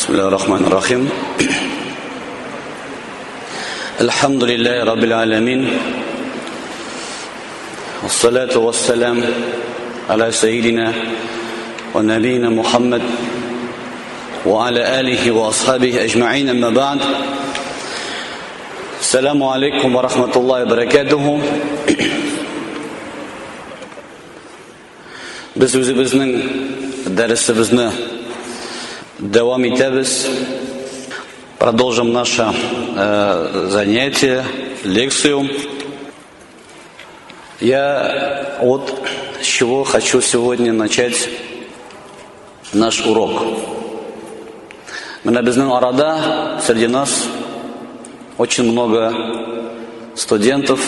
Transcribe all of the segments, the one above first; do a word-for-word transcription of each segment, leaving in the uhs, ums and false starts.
Бисмиллахир-рахманир-рахим. Алхамдулиллахи раббил аламин. Ассалату вассалям аля сайидина ва набийина Мухаммад ва аля алихи ва асхабихи аджмаин, амма ба'д. Ассаламу алейкум ва рахматуллахи ва баракатуху. Biz o'zimizning darsimizni davom etamiz. Продолжим наше э, занятие, лекцию. Я вот с чего хочу сегодня начать наш урок. Мына безнең арада среди нас очень много студентов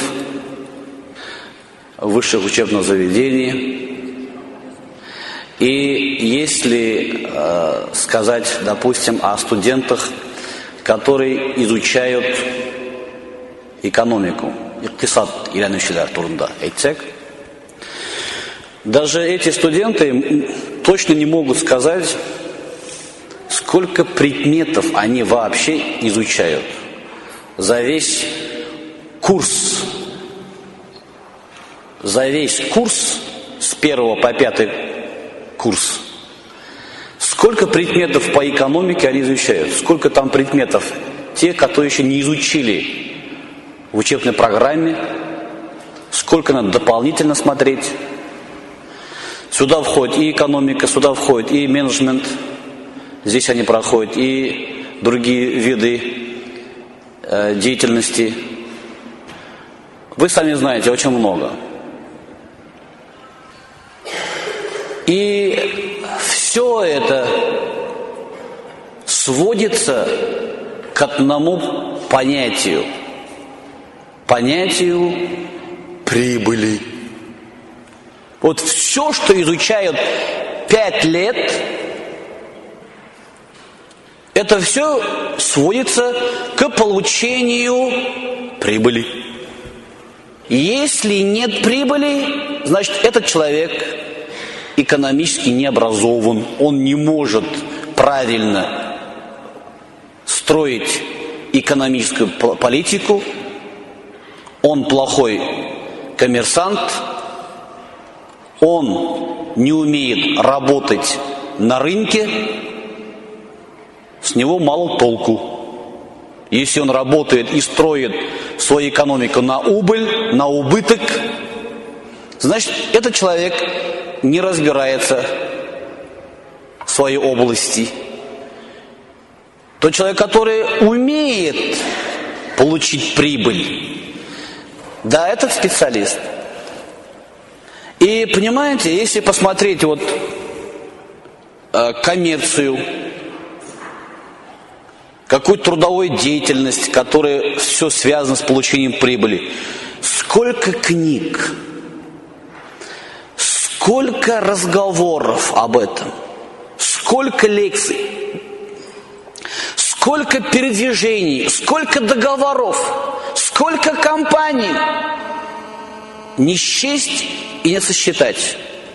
высших учебных заведений. И если э, сказать, допустим, о студентах, которые изучают экономику, иктисад өйрәнүчеләр турында әйтсәк, даже эти студенты точно не могут сказать, сколько предметов они вообще изучают за весь курс, за весь курс с первого по пятый курс. Сколько предметов по экономике они изучают? Сколько там предметов? Те, которые еще не изучили в учебной программе. Сколько надо дополнительно смотреть? Сюда входит и экономика, сюда входит и менеджмент. Здесь они проходят и другие виды э, деятельности. Вы сами знаете, очень много. И все это сводится к одному понятию. Понятию прибыли. Вот все, что изучают пять лет, это все сводится к получению прибыли. Если нет прибыли, значит, этот человек экономически не образован, он не может правильно строить экономическую политику, он плохой коммерсант, он не умеет работать на рынке, с него мало толку. Если он работает и строит свою экономику на убыль, на убыток, значит, этот человек не разбирается в своей области. Тот человек, который умеет получить прибыль, да, этот специалист. И понимаете, если посмотреть вот э, коммерцию, какую-то трудовую деятельность, которая все связано с получением прибыли, сколько книг, сколько разговоров об этом, сколько лекций, сколько передвижений, сколько договоров, сколько компаний. Не счесть и не сосчитать.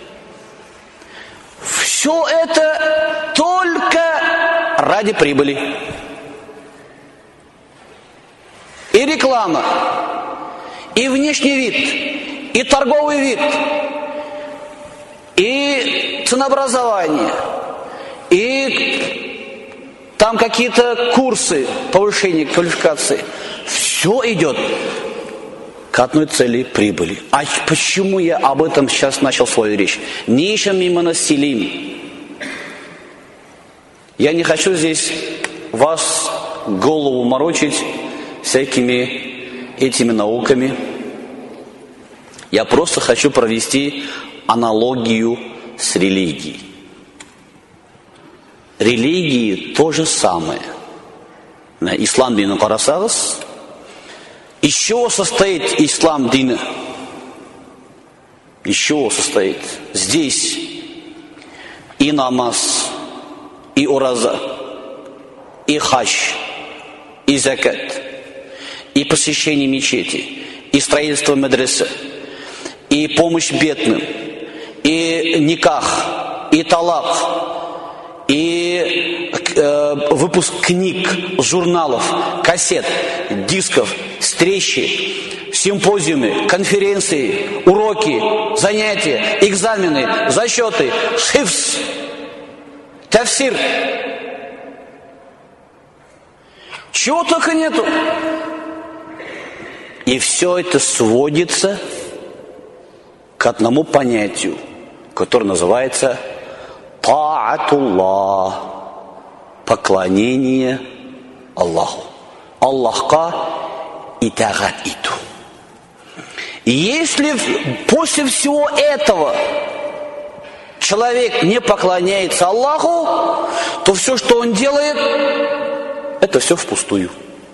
Все это только ради прибыли. И реклама, и внешний вид, и торговый вид, и ценообразование, и там какие-то курсы повышения квалификации. Все идет к одной цели – прибыли. А почему я об этом сейчас начал свою речь? Нишам мимо населим. Я не хочу здесь вас голову морочить всякими этими науками. Я просто хочу провести аналогию с религией. Религии то же самое. Ислам дин карасагыз. Из чего состоит ислам дина? Из чего состоит? Здесь и намаз, и ураза, и хадж, и закат, и посещение мечети, и строительство медресе, и помощь бедным, и никах, и талак, и э, выпуск книг, журналов, кассет, дисков, встречи, симпозиумы, конференции, уроки, занятия, экзамены, зачеты, хифз, тафсир. Чего только нету. И все это сводится к одному понятию, которое называется таатуллах, поклонение Аллаху. Аллахка итагат иту. И если после всего этого человек не поклоняется Аллаху, то все, что он делает, это все впустую.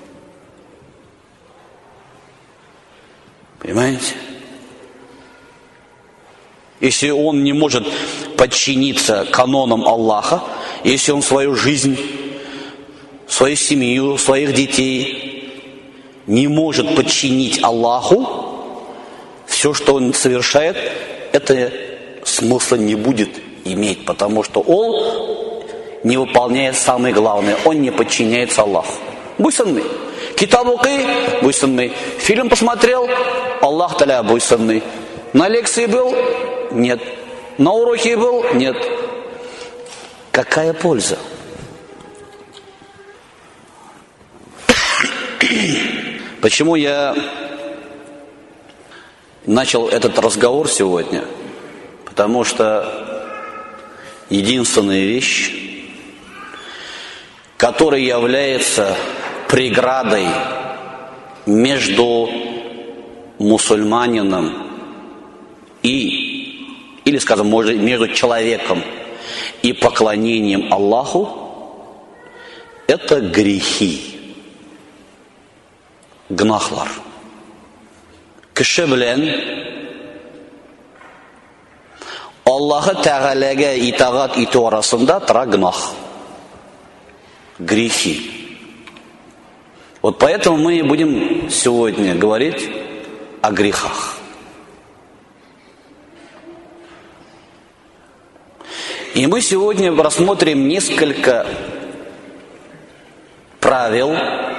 Понимаете? Если он не может подчиниться канонам Аллаха, если он свою жизнь, свою семью, своих детей не может подчинить Аллаху, все, что он совершает, это смысла не будет иметь, потому что он не выполняет самое главное, он не подчиняется Аллаху. Буйсанный. Китаб укы, буйсанный. Фильм посмотрел, Аллах таля буйсанный. На лекции был? Нет. На уроке был? Нет. Какая польза? Почему я начал этот разговор сегодня? Потому что единственная вещь, которая является преградой между мусульманином и, или, скажем, может, между человеком и поклонением Аллаху, это грехи. Гнахлар. Кеше белән Аллаһы Тәгаләгә итагат итү арасында тора гнах. Грехи. Вот поэтому мы будем сегодня говорить о грехах. И мы сегодня рассмотрим несколько правил,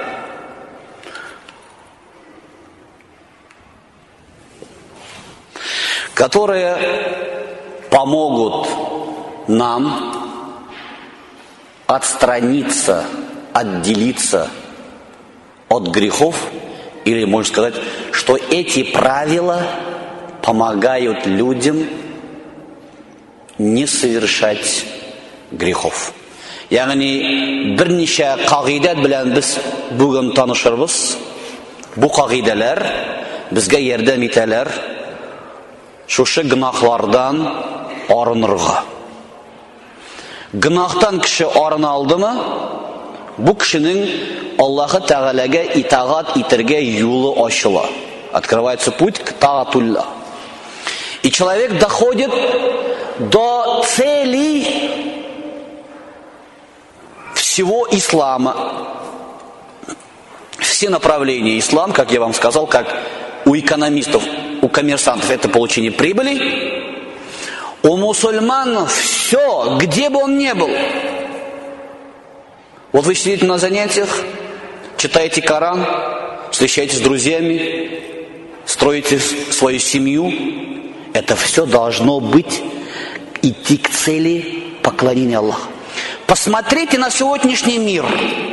которые помогут нам отстраниться, отделиться от грехов, или можно сказать, что эти правила помогают людям не совершать грехов. Ягъни берничә кагыйдә белән без бүген танышырбыз. Бу кагыйдәләр безгә ярдәм итәләр шушы гынахлардан арынырга. Гынахтан кеше арына алдымы, бу кешенең Аллаһы Тәгаләгә итагат итәргә юлы ачыла. Открывается путь к таатуллах. И человек доходит до цели всего ислама. Все направления ислам, как я вам сказал, как у экономистов, у коммерсантов это получение прибыли, у мусульман все, где бы он ни был. Вот вы сидите на занятиях, читаете Коран, встречаетесь с друзьями, строите свою семью. Это все должно быть идти к цели поклонения Аллаху. Посмотрите на сегодняшний мир.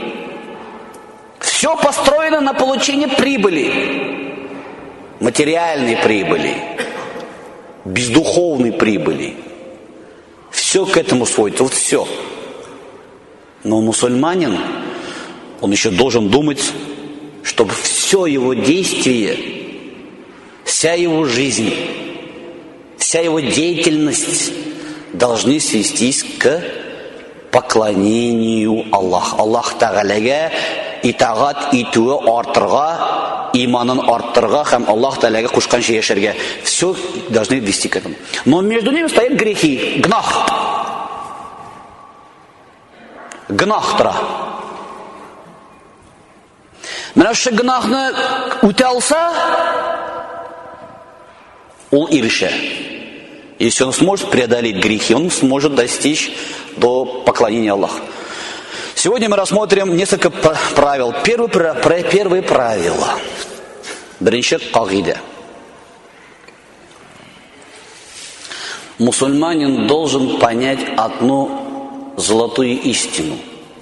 Все построено на получение прибыли. Материальной прибыли. Бездуховной прибыли. Все к этому сводится. Вот все. Но мусульманин, он еще должен думать, чтобы все его действие, вся его жизнь, вся его деятельность должны свестись к поклонению Аллаху. Аллах Тәгаләгә итагат итүе артырга, иманын арттырга һәм Аллах Тәгаләгә кушканча яшәргә. Все должны вести к этому. Но между ними стоят грехи, гнах. Гнах тора. Менә шы гнахны үтә алса, ул ирешә. Если он сможет преодолеть грехи, он сможет достичь до поклонения Аллаху. Сегодня мы рассмотрим несколько правил. Первое, первое правило. Birinchi qoida. Мусульманин должен понять одну золотую истину.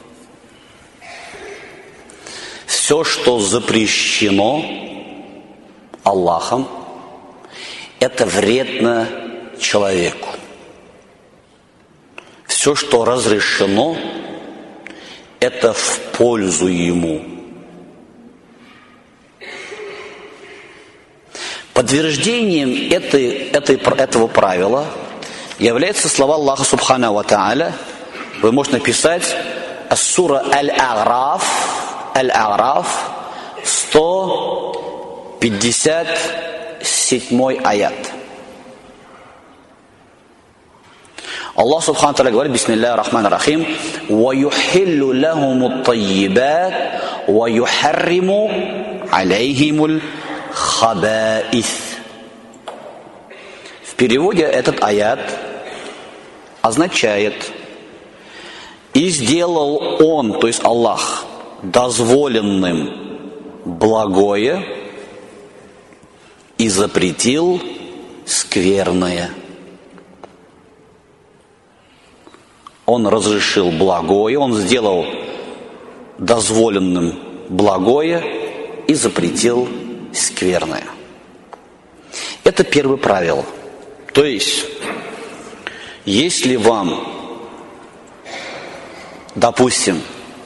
Все, что запрещено Аллахом, это вредно человеку. Все, что разрешено, это в пользу ему. Подтверждением этой, этой, этого правила являются слова Аллаха Субхану ва Тааля. Вы можете написать Ас-сура Аль-А'раф, Аль-А'раф, сто пятьдесят седьмой аят. Аллах Субхану ва Тааля говорит: Бисмиллахи рахмани рахим, «Ва юхиллу лахумут таййибат, ва юхарриму алейхимуль хабаис». В переводе этот аят означает: «И сделал Он, то есть Аллах, дозволенным благое и запретил скверное». Он разрешил благое, Он сделал дозволенным благое и запретил скверное. Это первое правило. То есть, если вам, допустим,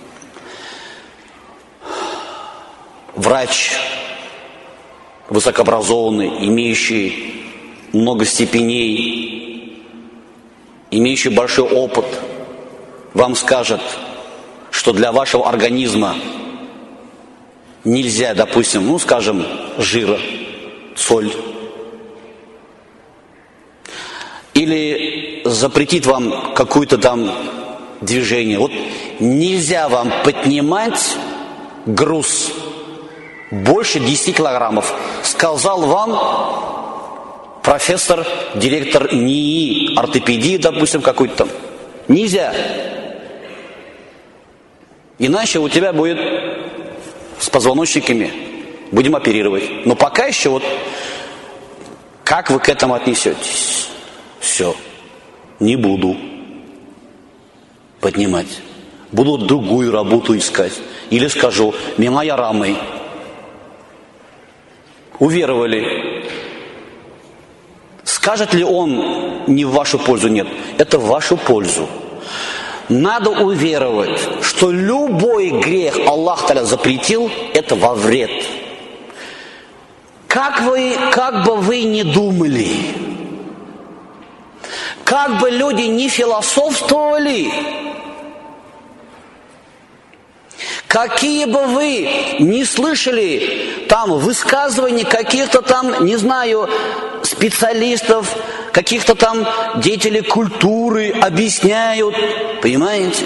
врач высокообразованный, имеющий много степеней, имеющий большой опыт, вам скажет, что для вашего организма нельзя, допустим, ну, скажем, жира, соль, или запретит вам какое-то там движение. Вот нельзя вам поднимать груз больше десяти килограммов. Сказал вам профессор, директор НИИ, ортопедии, допустим, какой-то там. Нельзя. Иначе у тебя будет с позвоночниками, будем оперировать. Но пока еще вот, как вы к этому отнесетесь? Все, не буду поднимать. Буду другую работу искать. Или скажу: мима ярамой. Уверовали. Скажет ли он не в вашу пользу? Нет, это в вашу пользу. Надо уверовать, что любой грех Аллах Та'аля запретил, это во вред. Как вы, как бы вы ни думали, как бы люди не философствовали, какие бы вы не слышали там высказывания каких-то там, не знаю, специалистов, каких-то там деятелей культуры объясняют, понимаете?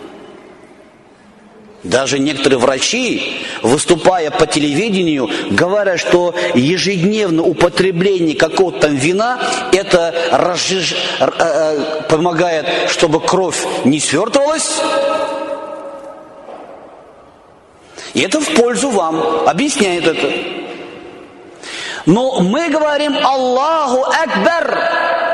Даже некоторые врачи, выступая по телевидению, говорят, что ежедневное употребление какого-то там вина, это разжиж... помогает, чтобы кровь не свертывалась. И это в пользу вам, объясняет это. Но мы говорим Аллаху Акбар.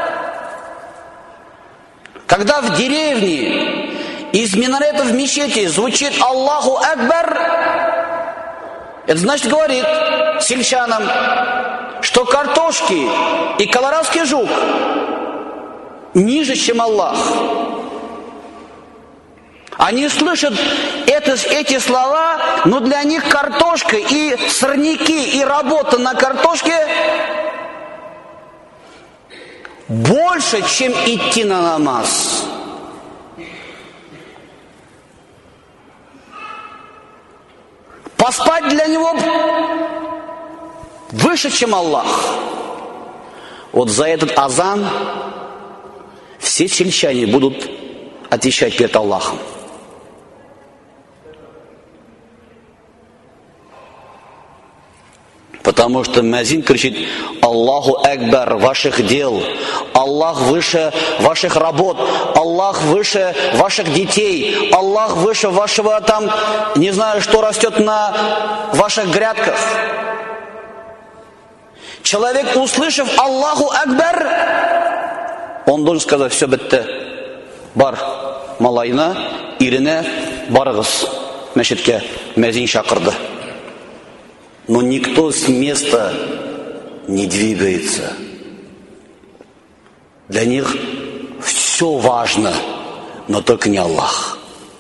Когда в деревне из минаретов в мечети звучит Аллаху Акбар, это значит, говорит сельчанам, что картошки и колорадский жук ниже, чем Аллах. Они слышат это, эти слова, но для них картошка и сорняки, и работа на картошке больше, чем идти на намаз. Поспать для него выше, чем Аллах. Вот за этот азан все сельчане будут отвечать перед Аллахом. Потому что муаззин кричит: Аллаху Акбар ваших дел, Аллах выше ваших работ, Аллах выше ваших детей, Аллах выше вашего там, не знаю, что растет на ваших грядках. Человек, услышав Аллаху Акбар, он должен сказать: все бітті, бар малайна, ирине, барығыз мәшітке, муаззин шақырды. Но никто с места не двигается. Для них все важно, но только не Аллах.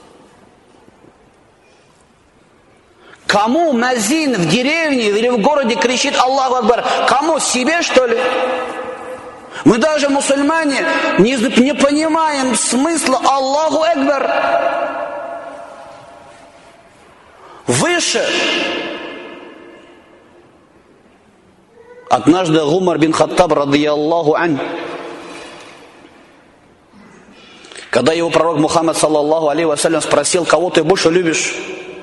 Кому муаззин в деревне или в городе кричит Аллаху Акбар? Кому? Себе, что ли? Мы даже, мусульмане, не, не понимаем смысла Аллаху Акбар. Выше. Однажды Умар бин Хаттаб, радийаллаху ань, когда его пророк Мухаммад, саллаллаху алейхи вассалям, спросил: кого ты больше любишь?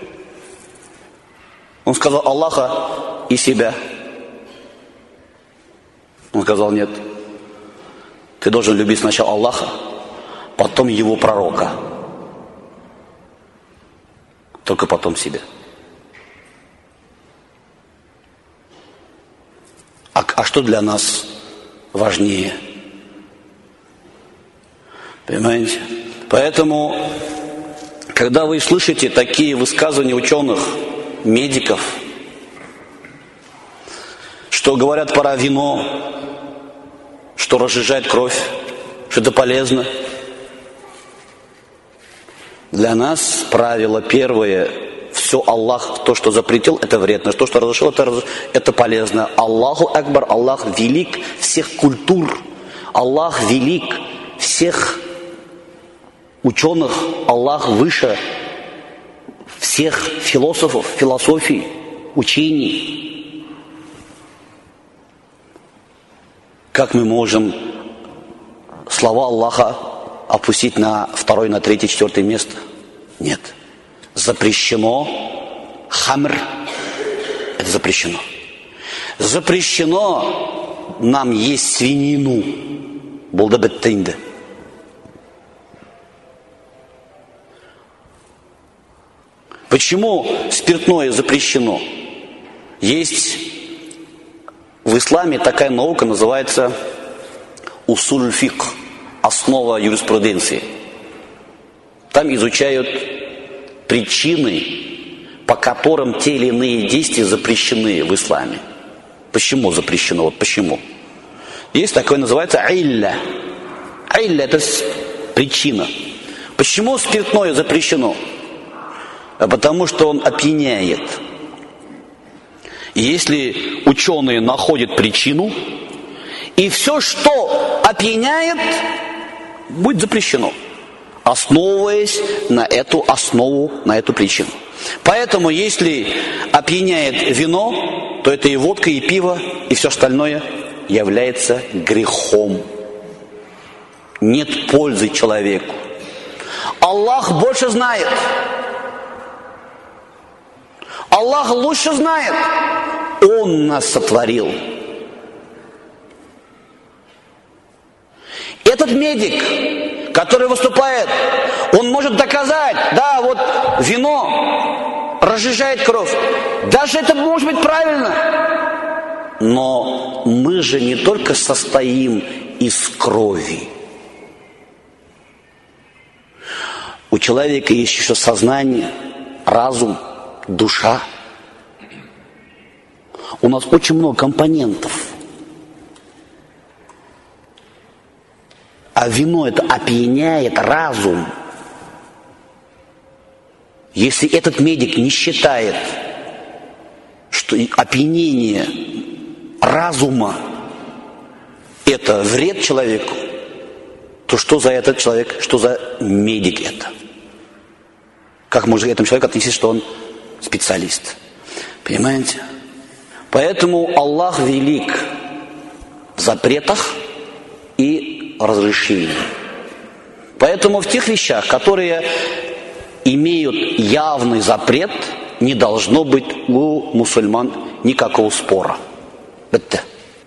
Он сказал: Аллаха и себя. Он сказал: нет, ты должен любить сначала Аллаха, потом его пророка, только потом себя. А, а что для нас важнее? Понимаете? Поэтому, когда вы слышите такие высказывания ученых, медиков, что говорят про вино, что разжижает кровь, что это полезно, для нас правило первое: все Аллах, то, что запретил, это вредно, то, что разрешил, это, это полезно. Аллаху Акбар, Аллах велик всех культур, Аллах велик всех ученых, Аллах выше всех философов, философий, учений. Как мы можем слова Аллаха опустить на второе, на третье, четвертое место? Нет. Запрещено хамр. Это запрещено. Запрещено нам есть свинину. Булдабеттейнде. Почему спиртное запрещено? Есть в исламе такая наука, называется усуль фикх, основа юриспруденции. Там изучают причины, по которым те или иные действия запрещены в исламе. Почему запрещено? Вот почему. Есть такое, называется илля. Илля – это причина. Почему спиртное запрещено? А потому что он опьяняет. И если ученые находят причину, и все, что опьяняет, будет запрещено, основываясь на эту основу, на эту причину. Поэтому, если опьяняет вино, то это и водка, и пиво, и все остальное является грехом. Нет пользы человеку. Аллах больше знает. Аллах лучше знает. Он нас сотворил. Этот медик, который выступает, он может доказать: да, вот вино разжижает кровь. Даже это может быть правильно. Но мы же не только состоим из крови. У человека есть еще сознание, разум, душа. У нас очень много компонентов. А вино это опьяняет разум. Если этот медик не считает, что опьянение разума это вред человеку, то что за этот человек, что за медик это? Как можно к этому человеку отнестись, что он специалист? Понимаете? Поэтому Аллах велик в запретах и разрешениях. Поэтому в тех вещах, которые имеют явный запрет, не должно быть у мусульман никакого спора. Это.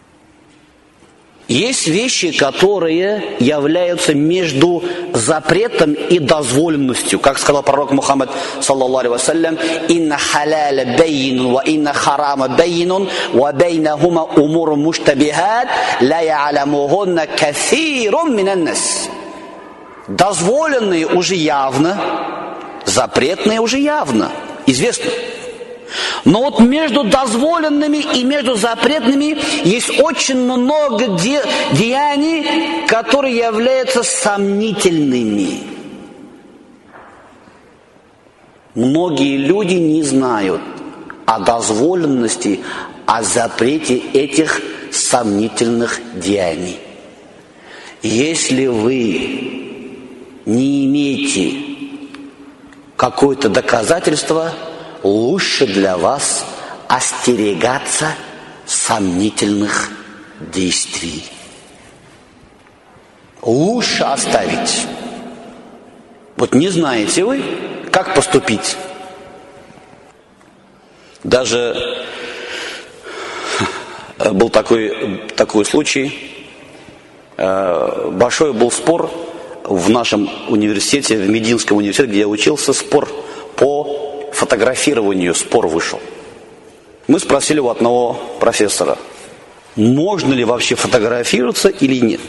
Есть вещи, которые являются между запретом и дозволенностью. Как сказал пророк Мухаммад, саллаллаху алейхи вассалям, «Инна халяля бейнун, ва инна харама бейнун, ва бейнахума умуру муштабихат, ла я'алямухунна кафирун минан нас». Дозволенные уже явно, запретные уже явно, известно. Но вот между дозволенными и между запретными есть очень много де- деяний, которые являются сомнительными. Многие люди не знают о дозволенности, о запрете этих сомнительных деяний. Если вы не имеете какое-то доказательство, лучше для вас остерегаться сомнительных действий. Лучше оставить. Вот не знаете вы, как поступить. Даже был такой, такой случай. Большой был спор в нашем университете, в Мединском университете, где я учился, спор по фотографированию, спор вышел. Мы спросили у одного профессора, можно ли вообще фотографироваться или нет.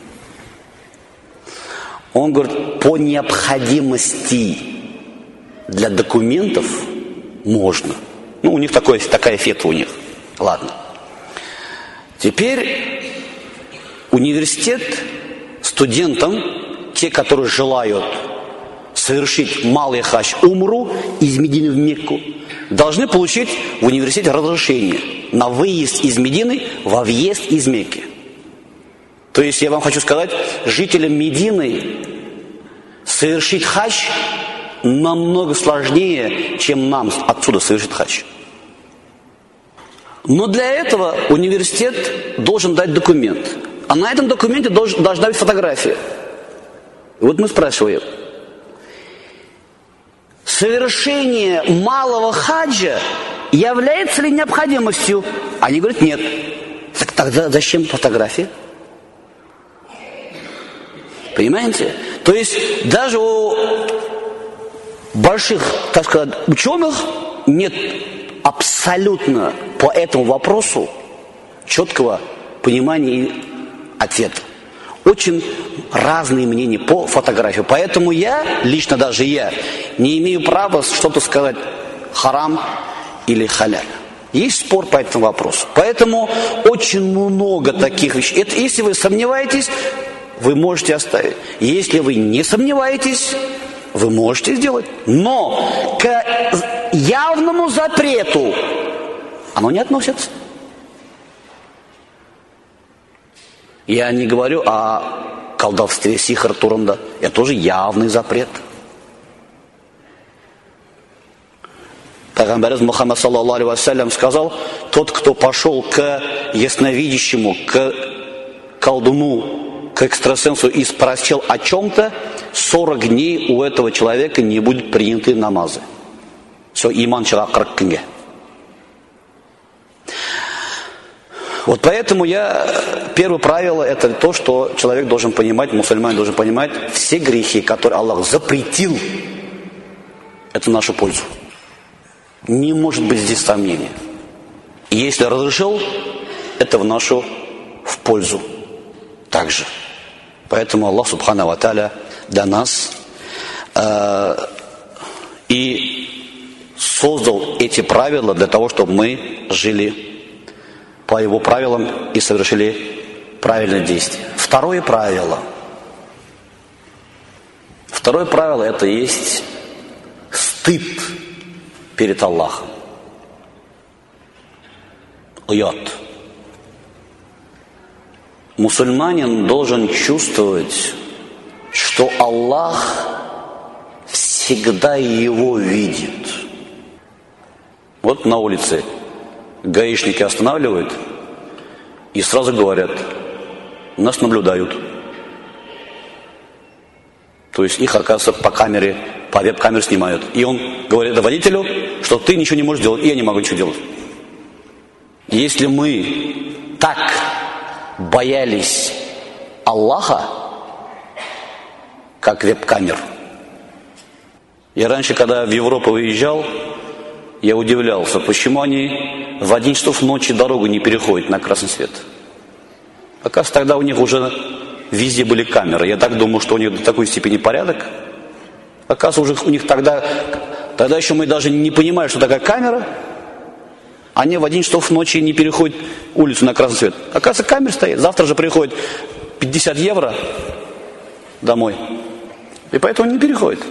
Он говорит, по необходимости для документов можно. Ну, у них такое, такая фетва у них. Ладно. Теперь университет студентам, те, которые желают совершить малый хадж умру из Медины в Мекку, должны получить в университете разрешение на выезд из Медины во въезд из Мекки. То есть я вам хочу сказать, жителям Медины совершить хадж намного сложнее, чем нам отсюда совершить хадж. Но для этого университет должен дать документ. А на этом документе должен, должна быть фотография. И вот мы спрашиваем, совершение малого хаджа является ли необходимостью? Они говорят, нет. Так тогда зачем фотография? Понимаете? То есть даже у больших, так сказать, ученых нет абсолютно по этому вопросу четкого понимания и ответа. Очень разные мнения по фотографии. Поэтому я, лично даже я, не имею права что-то сказать харам или халяль. Есть спор по этому вопросу. Поэтому очень много таких вещей. Это, если вы сомневаетесь, вы можете оставить. Если вы не сомневаетесь, вы можете сделать. Но к явному запрету оно не относится. Я не говорю о колдовстве, сихр, туранда. Это тоже явный запрет. Пайгамбар Мухаммад саллаллаху алейхи вассалям сказал, тот, кто пошел к ясновидящему, к колдуну, к экстрасенсу и спросил о чем-то, сорок дней у этого человека не будут приняты намазы. Все, иман человек қырық күнге. Вот поэтому я, первое правило, это то, что человек должен понимать, мусульманин должен понимать, все грехи, которые Аллах запретил, это в нашу пользу. Не может быть здесь сомнения. И если разрешил, это в нашу в пользу также. Поэтому Аллах Субхану ва Тааля для нас э, и создал эти правила для того, чтобы мы жили по его правилам и совершили правильное действие. Второе правило. Второе правило это есть стыд перед Аллахом. Уят. Мусульманин должен чувствовать, что Аллах всегда его видит. Вот на улице гаишники останавливают и сразу говорят, нас наблюдают. То есть их, оказывается, по камере, по веб-камере снимают. И он говорит водителю, что ты ничего не можешь делать, и я не могу ничего делать. Если мы так боялись Аллаха, как веб-камер. Я раньше, когда в Европу выезжал, я удивлялся, почему они в один часов ночи дорогу не переходят на красный свет. Оказывается, тогда у них уже везде были камеры. Я так думал, что у них до такой степени порядок. Оказывается, уже у них тогда, тогда еще мы даже не понимали, что такая камера. Они в один часов ночи не переходят улицу на красный свет. Оказывается, камера стоит. Завтра же приходит пятьдесят евро домой. И поэтому не переходит.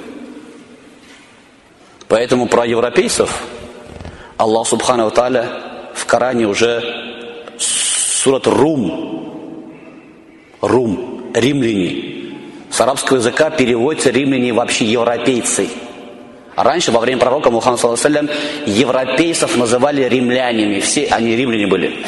Поэтому про европейцев Аллах Субхану ва Тааля в Коране уже сурат Рум, Рум, римляне. С арабского языка переводится римляне вообще европейцы. А раньше, во время пророка Мухаммада саллаллаху алейхи ва саллям, европейцев называли римлянами. Все они римляне были.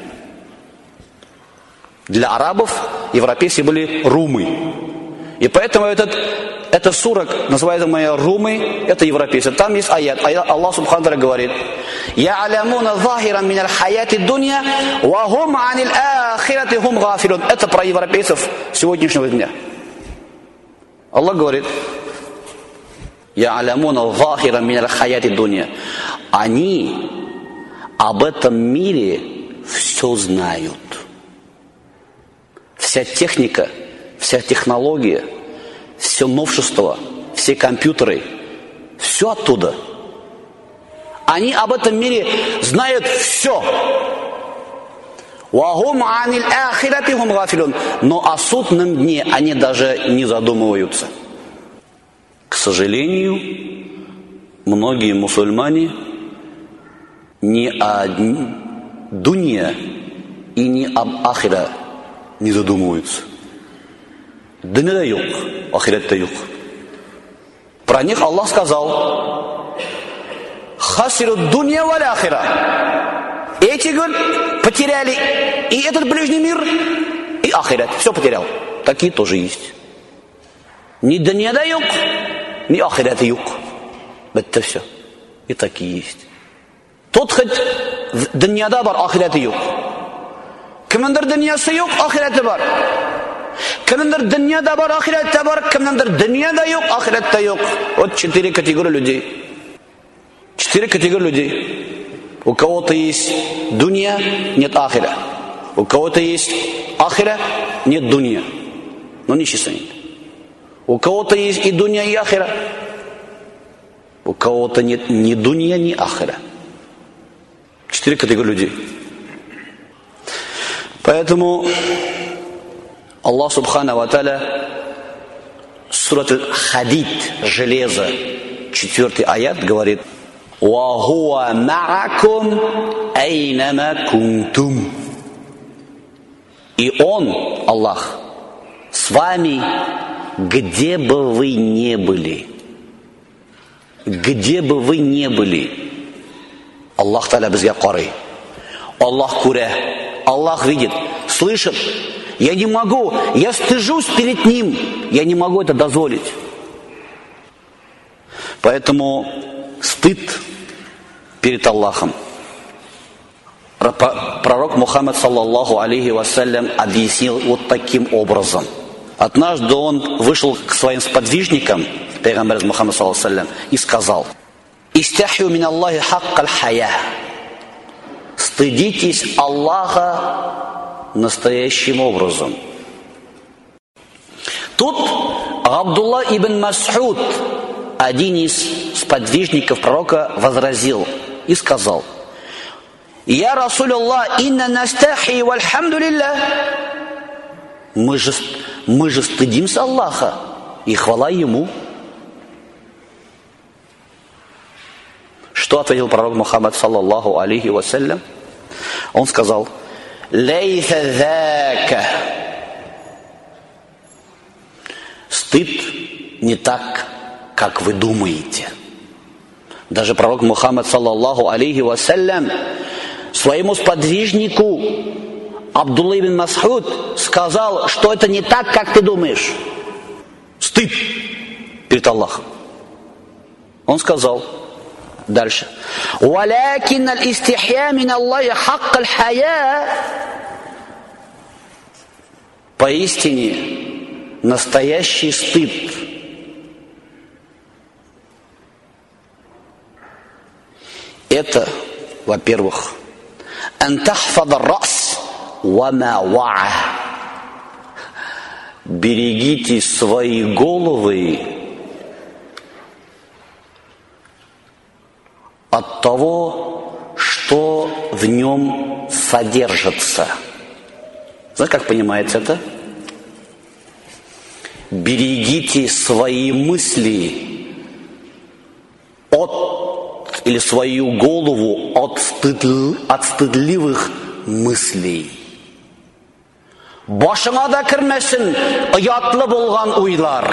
Для арабов европейцы были румы. И поэтому этот, эта сура, называемая Румы, это европейцы. Там есть аят. аят Аллах Субхану ва говорит: «Я'алямуна захиран миналь хаяти дунья, ва хум анил ахирати хум гафилун». Это про европейцев сегодняшнего дня. Аллах говорит: «Я'алямуна захиран миналь хаяти дунья». Они об этом мире все знают. Вся техника, вся технология, все новшество, все компьютеры, все оттуда. Они об этом мире знают все. Но о судном дне они даже не задумываются. К сожалению, многие мусульмане ни о дунья и ни об ахира не задумываются. Дуньяда юк, ахиратта юк. Про них Аллах сказал: хасиру дунья валь ахира. Эти, говорят, потеряли и этот ближний мир, и ахират. Все потерял. Такие тоже есть. Ни дуньяда юк, ни ахиратта юк. Это все. И такие есть. Тот хоть дуньяда бар, ахиратта юк. Кімдір дүниясы юк, ахиреті бар. Кімдір дүнияда бар, ахиретте бар. Кімдір дүнияда юк, ахиретте юк. Вот четыре категории людей. Четыре категории людей. У кого-то есть дуния, нет ахира. У кого-то есть ахира, нет дуния. Но не чистый. У кого-то есть и дуния, и ахира. У кого-то нет ни дуния, ни ахира. Четыре категории людей. Поэтому Аллах Субхану ва Тааля, сурат Хадид, железо, четвертый аят говорит: «Ва хуа ма'акум айнама кунтум». И Он, Аллах, с вами, где бы вы не были. Где бы вы не были. Аллах Тааля бізге қарай. Аллах күрә. Аллах видит, слышит. Я не могу, я стыжусь перед Ним. Я не могу это дозволить. Поэтому стыд перед Аллахом. Пророк Мухаммад саллаллаху алейхи вассалям объяснил вот таким образом. Однажды он вышел к своим сподвижникам, пейгамбер Мухаммад саллаллаху алейхи вассалям, и сказал: «Истяхью мин Аллахи хаккаль хая». Стыдитесь Аллаха настоящим образом. Тут Абдулла ибн Мас'уд, один из сподвижников пророка, возразил и сказал: «Я Расуль Аллах, инна настахи вальхамду лилля». Мы же, мы же стыдимся Аллаха, и хвала Ему. Что ответил пророк Мухаммад саллаллаху алейхи вассалям? Он сказал: «Лейса зака». Стыд не так, как вы думаете. Даже пророк Мухаммад саллаллаху алейхи вассалям своему сподвижнику Абдулла ибн Мас'уд сказал, что это не так, как ты думаешь. Стыд перед Аллахом. Он сказал: Дальше. «Валякин аль-истихья мин Аллахи хакк аль-хая». Поистине, настоящий стыд – это, во-первых, «ан тахфада рас ва ма ваа». Берегите свои головы от того, что в нем содержится. Знаете, как понимается это? Берегите свои мысли от, или свою голову от, стыд, от стыдливых мыслей. Башыңа да кірмесін ұятлы болған ойлар.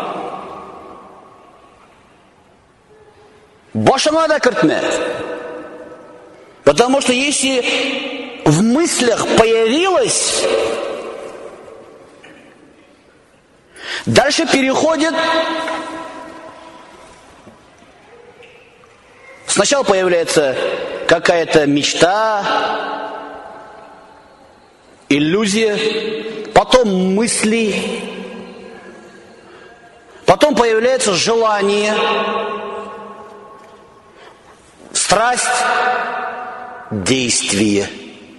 Башыңа да кіртме. Потому что если в мыслях появилось, дальше переходит. Сначала появляется какая-то мечта, иллюзия, потом мысли, потом появляется желание, страсть, действие.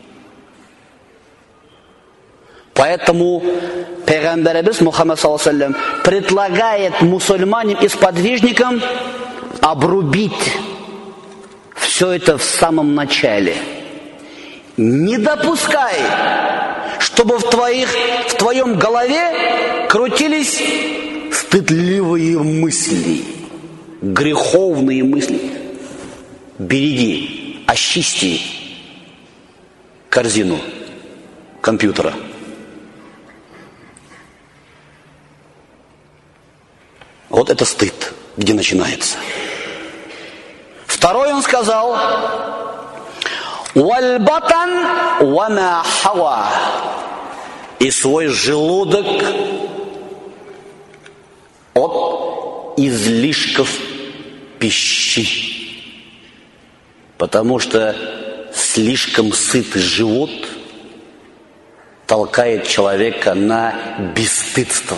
Поэтому Пейгамбарыбыз Мухаммад саллаллаху алейхи ва саллям предлагает мусульманам и сподвижникам обрубить все это в самом начале. Не допускай, чтобы в, твоих, в твоем голове крутились стыдливые мысли, греховные мысли. Береги, очисти корзину компьютера. Вот это стыд, где начинается. Второй он сказал: «Вальбатан вама хава». И свой желудок от излишков пищи. Потому что слишком сытый живот толкает человека на бесстыдство.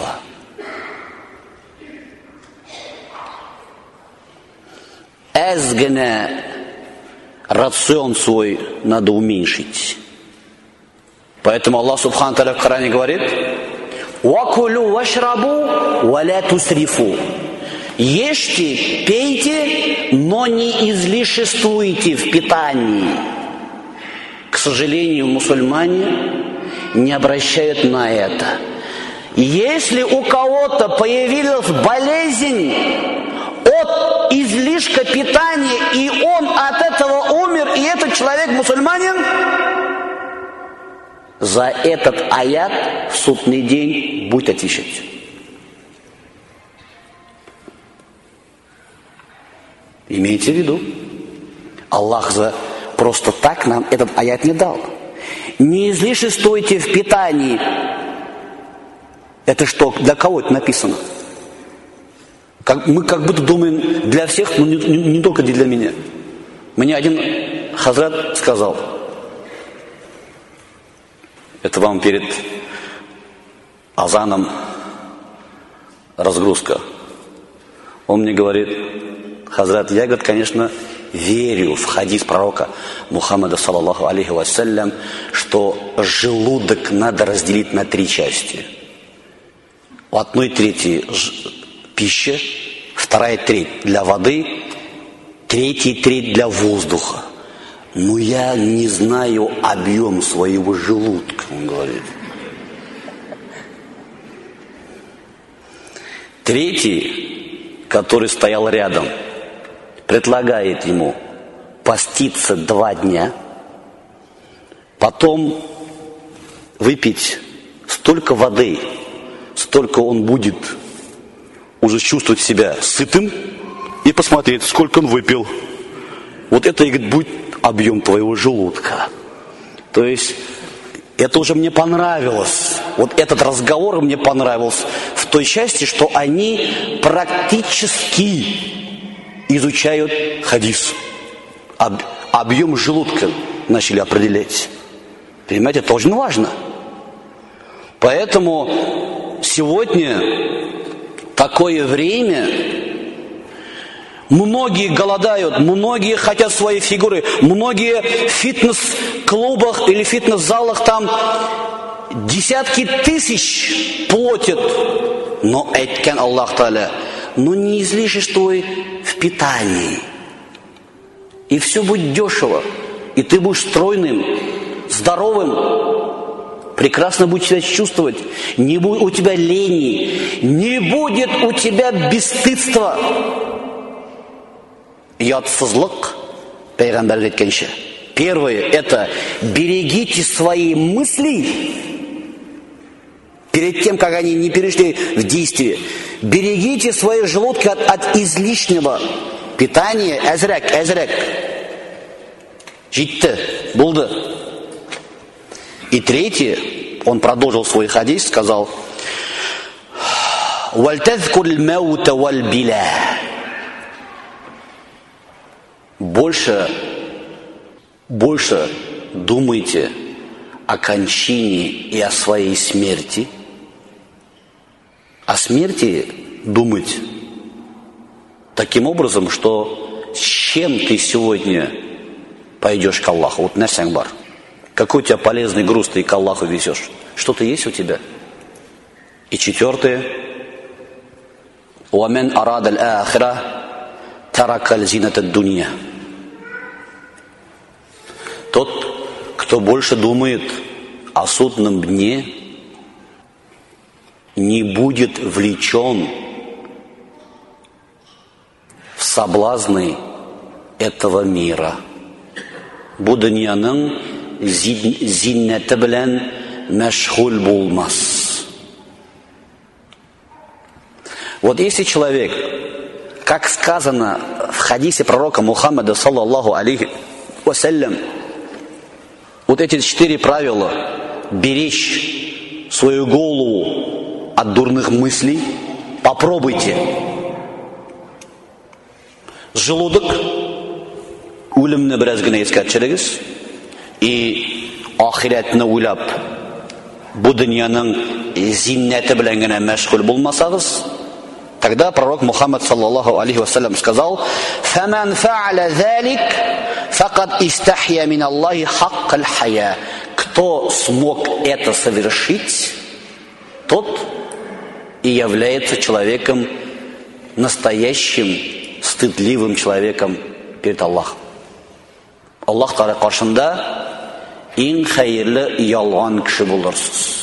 Эзгене рацион свой надо уменьшить. Поэтому Аллах Субхану Тааля в Коране говорит: «Вакулю вашрабу валя тусрифу». Ешьте, пейте, но не излишествуйте в питании. К сожалению, мусульмане не обращают на это. Если у кого-то появилась болезнь от излишка питания, и он от этого умер, и этот человек мусульманин, за этот аят в судный день будет отвечать. Имейте в виду, Аллах за просто так нам этот аят не дал. Не излишествуйте в питании. Это что, для кого это написано? Как, мы как будто думаем для всех, но не, не, не только для меня. Мне один хазрат сказал, это вам перед азаном разгрузка. Он мне говорит: хазрат, я, говорит, конечно, верю в хадис пророка Мухаммада, саллаллаху алейхи вассалям, что желудок надо разделить на три части. У одной трети пища, вторая треть для воды, третья треть для воздуха. Но я не знаю объем своего желудка, он говорит. Третий, который стоял рядом, предлагает ему поститься два дня, потом выпить столько воды, столько он будет уже чувствовать себя сытым, и посмотреть, сколько он выпил. Вот это, говорит, будет объем твоего желудка. То есть это уже мне понравилось. Вот этот разговор мне понравился в той части, что они практически изучают хадис. Об, объем желудка начали определять. Понимаете, это очень важно. Поэтому сегодня такое время, многие голодают, многие хотят свои фигуры, многие в фитнес-клубах или фитнес-залах там десятки тысяч платят. Но айткен Аллах Та'аля, но не излишествуй в питании. И все будет дешево. И ты будешь стройным, здоровым, прекрасно будешь себя чувствовать. Не будет у тебя лени, не будет у тебя бесстыдства. Ятсызлык, Пайгамбар aytgancha. Первое, это берегите свои мысли перед тем, как они не перешли в действие. Берегите свои желудки от, от излишнего питания. Азрак, азрак. Житті, болды. И третье, он продолжил свой хадис, сказал: «Вальтазкур л-маута валь-биля». Больше, больше думайте о кончине и о своей смерти. О смерти думать таким образом, что с чем ты сегодня пойдешь к Аллаху. Вот нәрсәң бар. Какой у тебя полезный груз ты к Аллаху везешь? Что-то есть у тебя? И четвертое. وَمَنْ أَرَادَ الْآخِرَةَ تَرَكَ الْزِينَةَ الدُّنْيَا. Тот, кто больше думает о судном дне, не будет влечен в соблазны этого мира. Бу дөньяның зиннәте белән мәшгуль булмас. Вот если человек, как сказано в хадисе пророка Мухаммада саллаллаху алейхи вассалям, вот эти четыре правила: беречь свою голову от дурных мыслей, попробуйте. Желудок, өлімні біраз гына ескертчілігіз, и ахиретні ойлап, бұл дүнияның зиннәті білән гына мәшгуль болмасағыз, тогда пророк Мухаммад саллаллаху алейхи вассалям сказал: «Фаман фа'аля залик, факад истахья мин Аллахи хаккаль хая». Кто смог это совершить, тот и является человеком, настоящим, стыдливым человеком перед Аллахом. Аллах Тағала қаршында ең хайырлы ялған кіші болырсыз.